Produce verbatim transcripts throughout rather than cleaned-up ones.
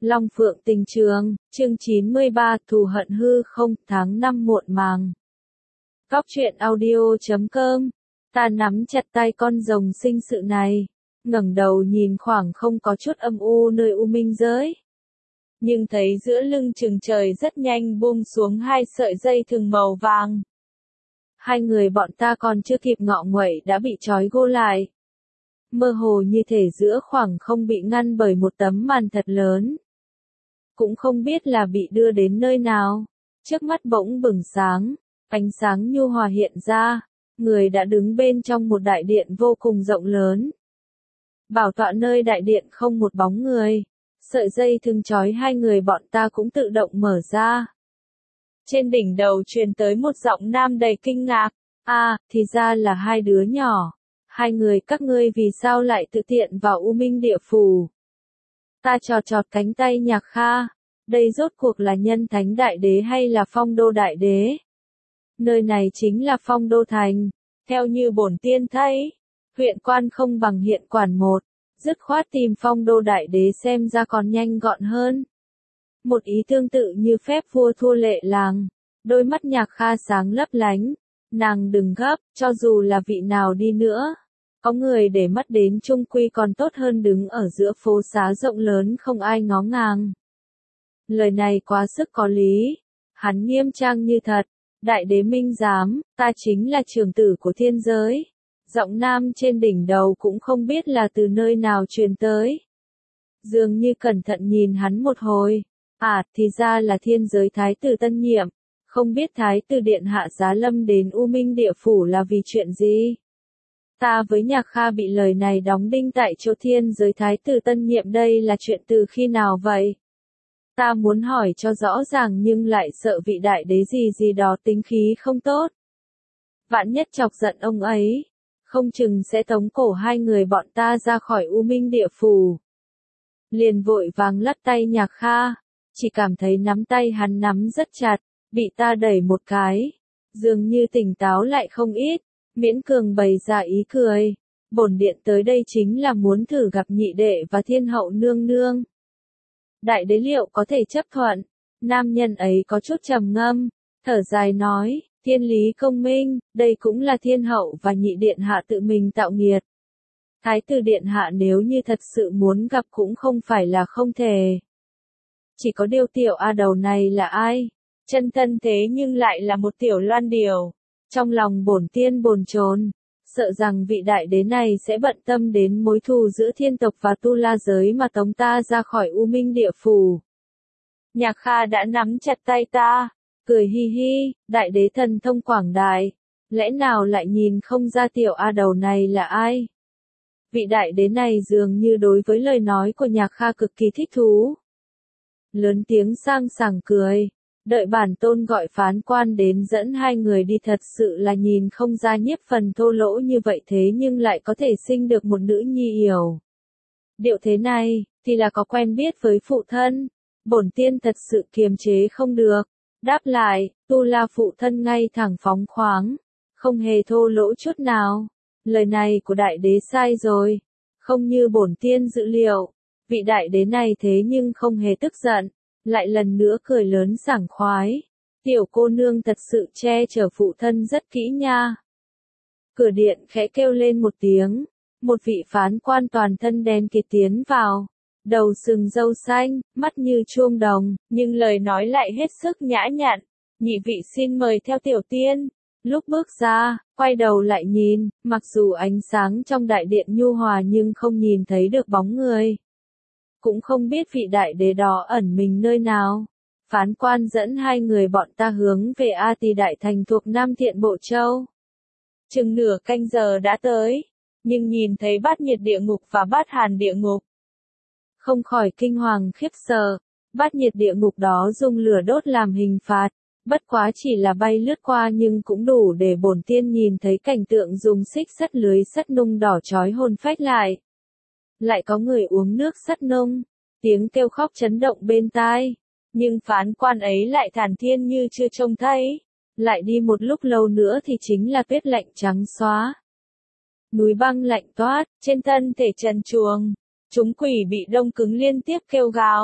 Long Phượng Tình Trường, chương chín mươi ba, Thù hận hư không, tháng năm muộn màng. Góc truyện audio chấm com, ta nắm chặt tay con rồng sinh sự này, ngẩng đầu nhìn khoảng không có chút âm u nơi u minh giới. Nhưng thấy giữa lưng chừng trời rất nhanh buông xuống hai sợi dây thừng màu vàng. Hai người bọn ta còn chưa kịp ngọ nguậy đã bị trói gô lại. Mơ hồ như thể giữa khoảng không bị ngăn bởi một tấm màn thật lớn. Cũng không biết là bị đưa đến nơi nào. Trước mắt bỗng bừng sáng, ánh sáng nhu hòa hiện ra, người đã đứng bên trong một đại điện vô cùng rộng lớn. Bảo tọa nơi đại điện không một bóng người, sợi dây thừng trói hai người bọn ta cũng tự động mở ra. Trên đỉnh đầu truyền tới một giọng nam đầy kinh ngạc, à, thì ra là hai đứa nhỏ. Hai người các ngươi vì sao lại tự tiện vào U Minh Địa Phủ? Ta chọt chọt cánh tay Nhạc Kha, đây rốt cuộc là Nhân Thánh Đại Đế hay là Phong Đô Đại Đế? Nơi này chính là Phong Đô Thành, theo như bổn tiên thấy, huyện quan không bằng hiện quản một, dứt khoát tìm Phong Đô Đại Đế xem ra còn nhanh gọn hơn. Một ý tương tự như phép vua thua lệ làng, đôi mắt Nhạc Kha sáng lấp lánh, nàng đừng gấp, cho dù là vị nào đi nữa. Có người để mắt đến chung quy còn tốt hơn đứng ở giữa phố xá rộng lớn không ai ngó ngàng. Lời này quá sức có lý. Hắn nghiêm trang như thật. Đại đế minh giám, ta chính là trưởng tử của thiên giới. Giọng nam trên đỉnh đầu cũng không biết là từ nơi nào truyền tới. Dường như cẩn thận nhìn hắn một hồi. À, thì ra là thiên giới thái tử tân nhiệm. Không biết thái tử điện hạ giá lâm đến U Minh Địa Phủ là vì chuyện gì? Ta với Nhạc Kha bị lời này đóng đinh tại chỗ thiên giới thái tử tân nhiệm đây là chuyện từ khi nào vậy? Ta muốn hỏi cho rõ ràng nhưng lại sợ vị đại đế gì gì đó tính khí không tốt. Vạn nhất chọc giận ông ấy, không chừng sẽ tống cổ hai người bọn ta ra khỏi U Minh Địa Phủ. Liền vội vàng lắc tay Nhạc Kha, chỉ cảm thấy nắm tay hắn nắm rất chặt, bị ta đẩy một cái, dường như tỉnh táo lại không ít. Miễn cường bày ra ý cười, bổn điện tới đây chính là muốn thử gặp nhị đệ và thiên hậu nương nương. Đại đế liệu có thể chấp thuận, nam nhân ấy có chút trầm ngâm, thở dài nói, thiên lý công minh, đây cũng là thiên hậu và nhị điện hạ tự mình tạo nghiệt. Thái tử điện hạ nếu như thật sự muốn gặp cũng không phải là không thể. Chỉ có điều tiểu A đầu này là ai? Chân thân thế nhưng lại là một tiểu loan điều. Trong lòng bổn tiên bồn chồn, sợ rằng vị đại đế này sẽ bận tâm đến mối thù giữa thiên tộc và tu la giới mà tống ta ra khỏi U Minh Địa Phủ. Nhạc Kha đã nắm chặt tay ta, cười hi hi, đại đế thần thông quảng đại, lẽ nào lại nhìn không ra tiểu A đầu này là ai? Vị đại đế này dường như đối với lời nói của Nhạc Kha cực kỳ thích thú. Lớn tiếng sang sảng cười. Đợi bản tôn gọi phán quan đến dẫn hai người đi thật sự là nhìn không ra nhiếp phần thô lỗ như vậy thế nhưng lại có thể sinh được một nữ nhi yểu. Điệu thế này, thì là có quen biết với phụ thân. Bổn tiên thật sự kiềm chế không được. Đáp lại, tu la phụ thân ngay thẳng phóng khoáng. Không hề thô lỗ chút nào. Lời này của đại đế sai rồi. Không như bổn tiên dự liệu. Vị đại đế này thế nhưng không hề tức giận. Lại lần nữa cười lớn sảng khoái. Tiểu cô nương thật sự che chở phụ thân rất kỹ nha. Cửa điện khẽ kêu lên một tiếng. Một vị phán quan toàn thân đen kịt tiến vào. Đầu sừng râu xanh, mắt như chuông đồng, nhưng lời nói lại hết sức nhã nhặn. Nhị vị xin mời theo tiểu tiên. Lúc bước ra, quay đầu lại nhìn, mặc dù ánh sáng trong đại điện nhu hòa nhưng không nhìn thấy được bóng người. Cũng không biết vị đại đế đó ẩn mình nơi nào. Phán quan dẫn hai người bọn ta hướng về A Tỳ Đại Thành thuộc Nam Thiện Bộ Châu. Chừng nửa canh giờ đã tới, nhưng nhìn thấy bát nhiệt địa ngục và bát hàn địa ngục. Không khỏi kinh hoàng khiếp sợ, bát nhiệt địa ngục đó dùng lửa đốt làm hình phạt, bất quá chỉ là bay lướt qua nhưng cũng đủ để bổn tiên nhìn thấy cảnh tượng dùng xích sắt lưới sắt nung đỏ chói hồn phách lại. Lại có người uống nước sắt nung, tiếng kêu khóc chấn động bên tai, nhưng phán quan ấy lại thản thiên như chưa trông thấy, lại đi một lúc lâu nữa thì chính là tuyết lạnh trắng xóa. Núi băng lạnh toát, trên thân thể trần truồng, chúng quỷ bị đông cứng liên tiếp kêu gào,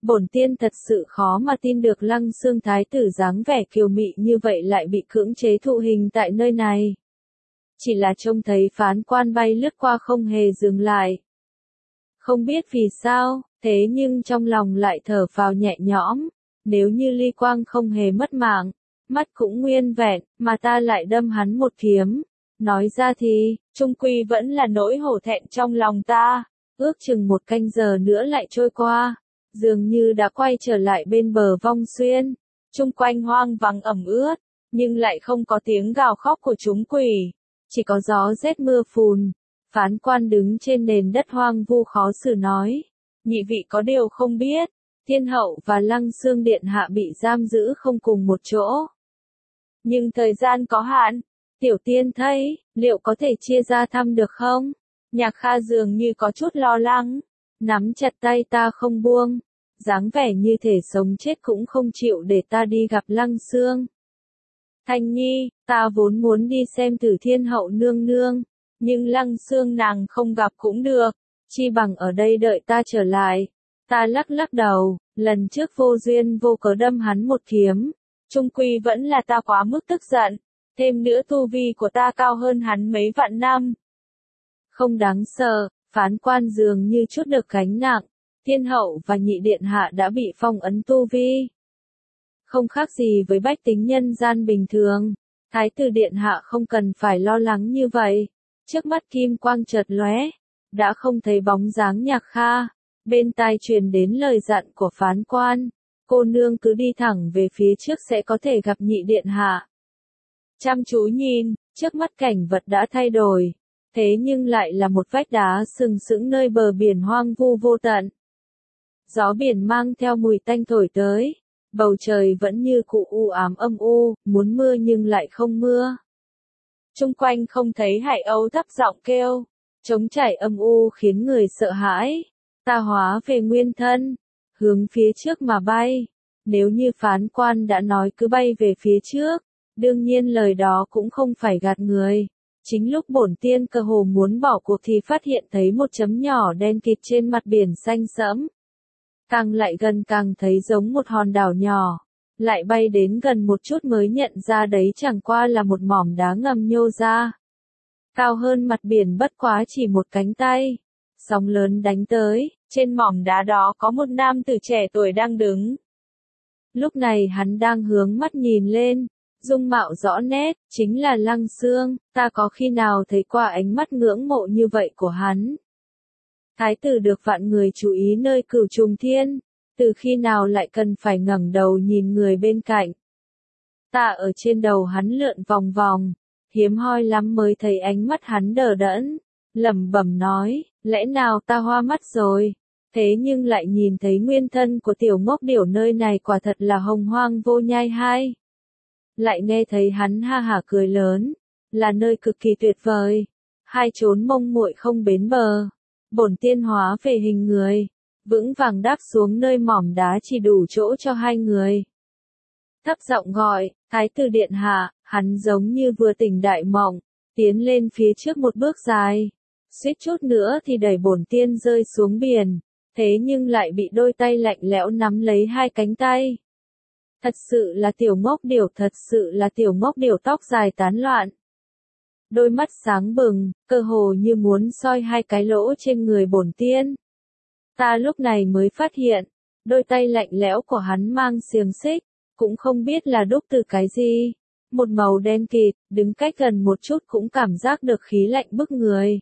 Bổn tiên thật sự khó mà tin được Lăng Xương thái tử dáng vẻ kiều mị như vậy lại bị cưỡng chế thụ hình tại nơi này. Chỉ là trông thấy phán quan bay lướt qua không hề dừng lại. Không biết vì sao, thế nhưng trong lòng lại thở phào nhẹ nhõm, nếu như Ly Quang không hề mất mạng, mắt cũng nguyên vẹn, mà ta lại đâm hắn một kiếm. Nói ra thì, chung quy vẫn là nỗi hổ thẹn trong lòng ta. Ước chừng một canh giờ nữa lại trôi qua, dường như đã quay trở lại bên bờ Vong Xuyên. Chung quanh hoang vắng ẩm ướt, nhưng lại không có tiếng gào khóc của chúng quỷ, chỉ có gió rét mưa phùn. Phán quan đứng trên nền đất hoang vu khó xử nói, nhị vị có điều không biết, Thiên hậu và Lăng Xương điện hạ bị giam giữ không cùng một chỗ. Nhưng thời gian có hạn, tiểu tiên thấy, liệu có thể chia ra thăm được không? Nhạc Kha dường như có chút lo lắng, nắm chặt tay ta không buông, dáng vẻ như thể sống chết cũng không chịu để ta đi gặp Lăng Xương. Thanh Nhi, ta vốn muốn đi xem Tử Thiên hậu nương nương, nhưng Lăng Xương nàng không gặp cũng được, chi bằng ở đây đợi ta trở lại. Ta lắc lắc đầu, lần trước vô duyên vô cớ đâm hắn một kiếm, chung quy vẫn là ta quá mức tức giận, thêm nữa tu vi của ta cao hơn hắn mấy vạn năm. Không đáng sợ, phán quan dường như chút được gánh nặng, Thiên hậu và nhị điện hạ đã bị phong ấn tu vi. Không khác gì với bách tính nhân gian bình thường, thái tử điện hạ không cần phải lo lắng như vậy. Trước mắt kim quang chợt lóe, đã không thấy bóng dáng Nhạc Kha, bên tai truyền đến lời dặn của phán quan, cô nương cứ đi thẳng về phía trước sẽ có thể gặp nhị điện hạ. Chăm chú nhìn, trước mắt cảnh vật đã thay đổi, thế nhưng lại là một vách đá sừng sững nơi bờ biển hoang vu vô tận. Gió biển mang theo mùi tanh thổi tới, bầu trời vẫn như cũ u ám âm u, muốn mưa nhưng lại không mưa. Trung quanh không thấy hải âu thấp giọng kêu, trống trải âm u khiến người sợ hãi. Ta hóa về nguyên thân, hướng phía trước mà bay. Nếu như phán quan đã nói cứ bay về phía trước, đương nhiên lời đó cũng không phải gạt người. Chính lúc bổn tiên cơ hồ muốn bỏ cuộc thì phát hiện thấy một chấm nhỏ đen kịt trên mặt biển xanh sẫm. Càng lại gần càng thấy giống một hòn đảo nhỏ. Lại bay đến gần một chút mới nhận ra đấy chẳng qua là một mỏm đá ngầm nhô ra. Cao hơn mặt biển bất quá chỉ một cánh tay. Sóng lớn đánh tới, trên mỏm đá đó có một nam tử trẻ tuổi đang đứng. Lúc này hắn đang hướng mắt nhìn lên, dung mạo rõ nét, chính là Lăng Xương, ta có khi nào thấy qua ánh mắt ngưỡng mộ như vậy của hắn. Thái tử được vạn người chú ý nơi Cửu Trùng Thiên, từ khi nào lại cần phải ngẩng đầu nhìn người bên cạnh. Ta ở trên đầu hắn lượn vòng vòng, hiếm hoi lắm mới thấy ánh mắt hắn đờ đẫn, lẩm bẩm nói, lẽ nào ta hoa mắt rồi, thế nhưng lại nhìn thấy nguyên thân của tiểu ngốc điểu nơi này quả thật là hồng hoang vô nhai hai. Lại nghe thấy hắn ha hả cười lớn, là nơi cực kỳ tuyệt vời, hai chốn mông muội không bến bờ, bổn tiên hóa về hình người, vững vàng đáp xuống nơi mỏm đá chỉ đủ chỗ cho hai người. Thấp giọng gọi, thái tử điện hạ, hắn giống như vừa tỉnh đại mộng, tiến lên phía trước một bước dài, suýt chút nữa thì đẩy bổn tiên rơi xuống biển, thế nhưng lại bị đôi tay lạnh lẽo nắm lấy hai cánh tay. Thật sự là tiểu ngốc điểu, thật sự là tiểu ngốc điểu tóc dài tán loạn. Đôi mắt sáng bừng, cơ hồ như muốn soi hai cái lỗ trên người bổn tiên. Ta lúc này mới phát hiện, đôi tay lạnh lẽo của hắn mang xiềng xích, cũng không biết là đúc từ cái gì. Một màu đen kịt, đứng cách gần một chút cũng cảm giác được khí lạnh bức người.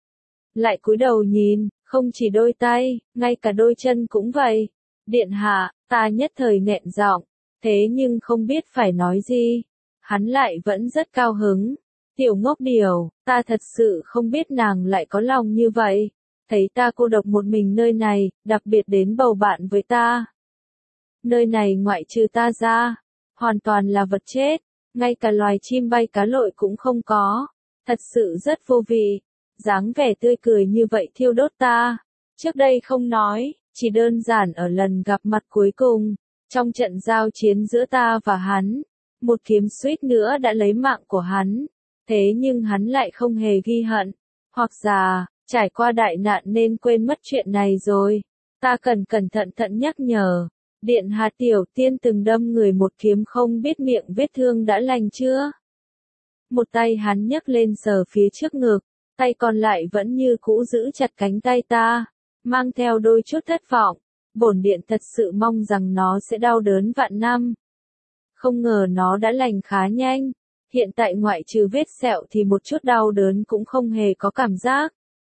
Lại cúi đầu nhìn, không chỉ đôi tay, ngay cả đôi chân cũng vậy. Điện hạ, ta nhất thời nghẹn giọng, thế nhưng không biết phải nói gì. Hắn lại vẫn rất cao hứng. Tiểu ngốc điểu, ta thật sự không biết nàng lại có lòng như vậy. Thấy ta cô độc một mình nơi này, đặc biệt đến bầu bạn với ta. Nơi này ngoại trừ ta ra, hoàn toàn là vật chết, ngay cả loài chim bay cá lội cũng không có. Thật sự rất vô vị, dáng vẻ tươi cười như vậy thiêu đốt ta. Trước đây không nói, chỉ đơn giản ở lần gặp mặt cuối cùng, trong trận giao chiến giữa ta và hắn, một kiếm suýt nữa đã lấy mạng của hắn. Thế nhưng hắn lại không hề ghi hận, hoặc già, trải qua đại nạn nên quên mất chuyện này rồi. Ta cần cẩn thận thận nhắc nhở. Điện hạ tiểu tiên từng đâm người một kiếm không biết miệng vết thương đã lành chưa? Một tay hắn nhấc lên sờ phía trước ngực, tay còn lại vẫn như cũ giữ chặt cánh tay ta, mang theo đôi chút thất vọng. Bổn điện thật sự mong rằng nó sẽ đau đớn vạn năm. Không ngờ nó đã lành khá nhanh. Hiện tại ngoại trừ vết sẹo thì một chút đau đớn cũng không hề có cảm giác.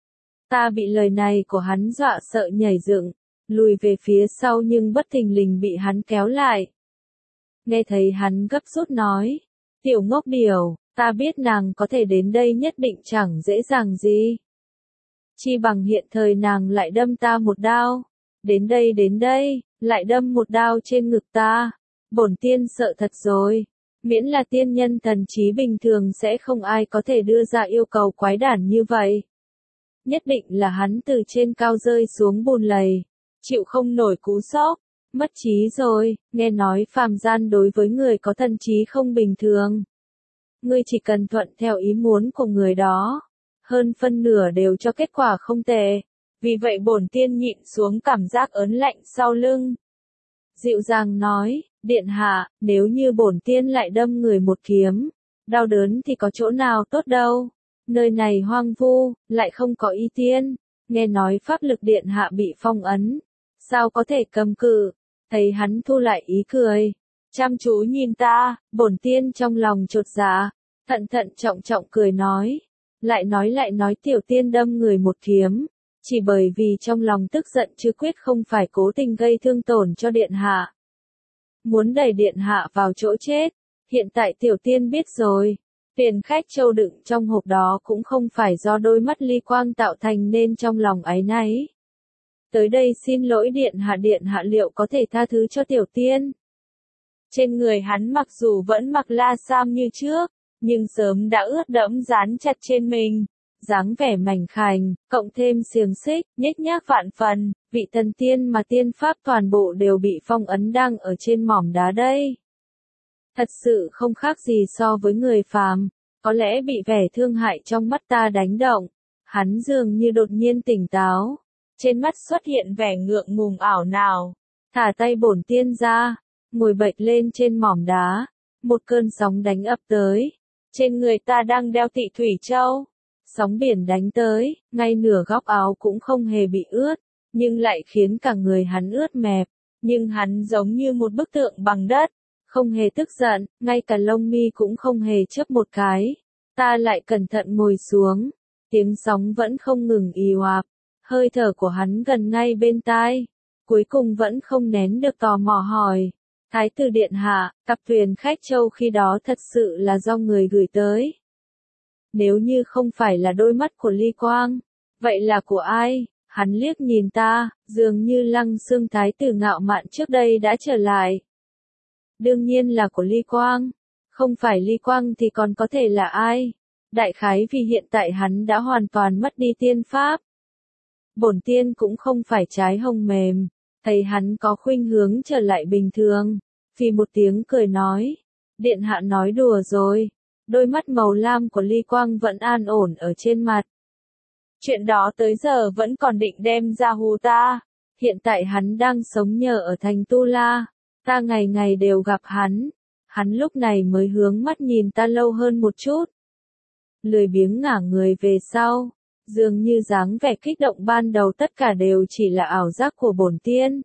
Ta bị lời này của hắn dọa sợ nhảy dựng, lùi về phía sau nhưng bất thình lình bị hắn kéo lại. Nghe thấy hắn gấp rút nói, tiểu ngốc điểu, ta biết nàng có thể đến đây nhất định chẳng dễ dàng gì. Chi bằng hiện thời nàng lại đâm ta một đao. Đến đây đến đây, lại đâm một đao trên ngực ta. Bổn tiên sợ thật rồi. Miễn là tiên nhân thần trí bình thường sẽ không ai có thể đưa ra yêu cầu quái đản như vậy. Nhất định là hắn từ trên cao rơi xuống bùn lầy, chịu không nổi cú sốc, mất trí rồi. Nghe nói phàm gian đối với người có thần trí không bình thường, ngươi chỉ cần thuận theo ý muốn của người đó, hơn phân nửa đều cho kết quả không tệ. Vì vậy bổn tiên nhịn xuống cảm giác ớn lạnh sau lưng, dịu dàng nói, điện hạ, nếu như bổn tiên lại đâm người một kiếm, đau đớn thì có chỗ nào tốt đâu. Nơi này hoang vu, lại không có y tiên, nghe nói pháp lực điện hạ bị phong ấn, sao có thể cầm cự. Thấy hắn thu lại ý cười, chăm chú nhìn ta, bổn tiên trong lòng chột dạ, thận thận trọng trọng cười nói, lại nói lại nói tiểu tiên đâm người một kiếm, chỉ bởi vì trong lòng tức giận chứ quyết không phải cố tình gây thương tổn cho điện hạ. Muốn đẩy điện hạ vào chỗ chết, hiện tại tiểu tiên biết rồi. Tiền khách châu đựng trong hộp đó cũng không phải do đôi mắt ly quang tạo thành nên trong lòng áy náy. Tới đây xin lỗi điện hạ điện hạ liệu có thể tha thứ cho tiểu tiên. Trên người hắn mặc dù vẫn mặc la sam như trước, nhưng sớm đã ướt đẫm dán chặt trên mình. Dáng vẻ mảnh khảnh, cộng thêm xiềng xích, nhếch nhác vạn phần, vị thần tiên mà tiên pháp toàn bộ đều bị phong ấn đang ở trên mỏm đá đây. Thật sự không khác gì so với người phàm, có lẽ bị vẻ thương hại trong mắt ta đánh động. Hắn dường như đột nhiên tỉnh táo, trên mắt xuất hiện vẻ ngượng ngùng ảo nào. Thả tay bổn tiên ra, ngồi bệt lên trên mỏm đá, một cơn sóng đánh ập tới. Trên người ta đang đeo Tị Thủy Châu. Sóng biển đánh tới, ngay nửa góc áo cũng không hề bị ướt, nhưng lại khiến cả người hắn ướt mẹp. Nhưng hắn giống như một bức tượng bằng đất, không hề tức giận, ngay cả lông mi cũng không hề chớp một cái. Ta lại cẩn thận ngồi xuống, tiếng sóng vẫn không ngừng ì oạp, hơi thở của hắn gần ngay bên tai. Cuối cùng vẫn không nén được tò mò hỏi, Thái tử điện hạ, cặp thuyền khách châu khi đó thật sự là do người gửi tới. Nếu như không phải là đôi mắt của Ly Quang, vậy là của ai? Hắn liếc nhìn ta, dường như Lăng Xương thái tử ngạo mạn trước đây đã trở lại. Đương nhiên là của Ly Quang, không phải Ly Quang thì còn có thể là ai? Đại khái vì hiện tại hắn đã hoàn toàn mất đi tiên pháp. Bổn tiên cũng không phải trái hồng mềm, thấy hắn có khuynh hướng trở lại bình thường, vì một tiếng cười nói, điện hạ nói đùa rồi. Đôi mắt màu lam của Ly Quang vẫn an ổn ở trên mặt. Chuyện đó tới giờ vẫn còn định đem ra hù ta. Hiện tại hắn đang sống nhờ ở thành Tu La. Ta ngày ngày đều gặp hắn. Hắn lúc này mới hướng mắt nhìn ta lâu hơn một chút. Lười biếng ngả người về sau. Dường như dáng vẻ kích động ban đầu tất cả đều chỉ là ảo giác của bổn tiên.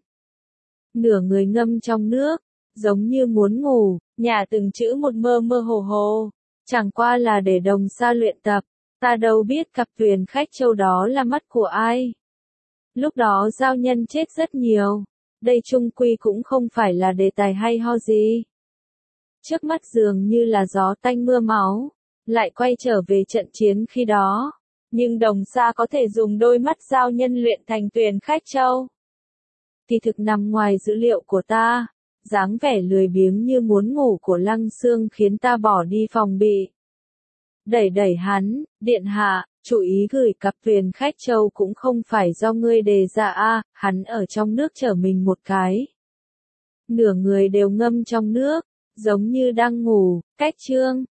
Nửa người ngâm trong nước, giống như muốn ngủ, nhà từng chữ một mơ mơ hồ hồ. Chẳng qua là để đồng xa luyện tập, ta đâu biết cặp thuyền khách châu đó là mắt của ai. Lúc đó giao nhân chết rất nhiều, đây chung quy cũng không phải là đề tài hay ho gì. Trước mắt dường như là gió tanh mưa máu, lại quay trở về trận chiến khi đó. Nhưng đồng xa có thể dùng đôi mắt giao nhân luyện thành thuyền khách châu. Thì thực nằm ngoài dữ liệu của ta. Dáng vẻ lười biếng như muốn ngủ của Lăng Xương khiến ta bỏ đi phòng bị. Đẩy đẩy hắn, điện hạ, chủ ý gửi cặp thuyền khách châu cũng không phải do ngươi đề ra a, hắn ở trong nước chở mình một cái. Nửa người đều ngâm trong nước, giống như đang ngủ, cách chương.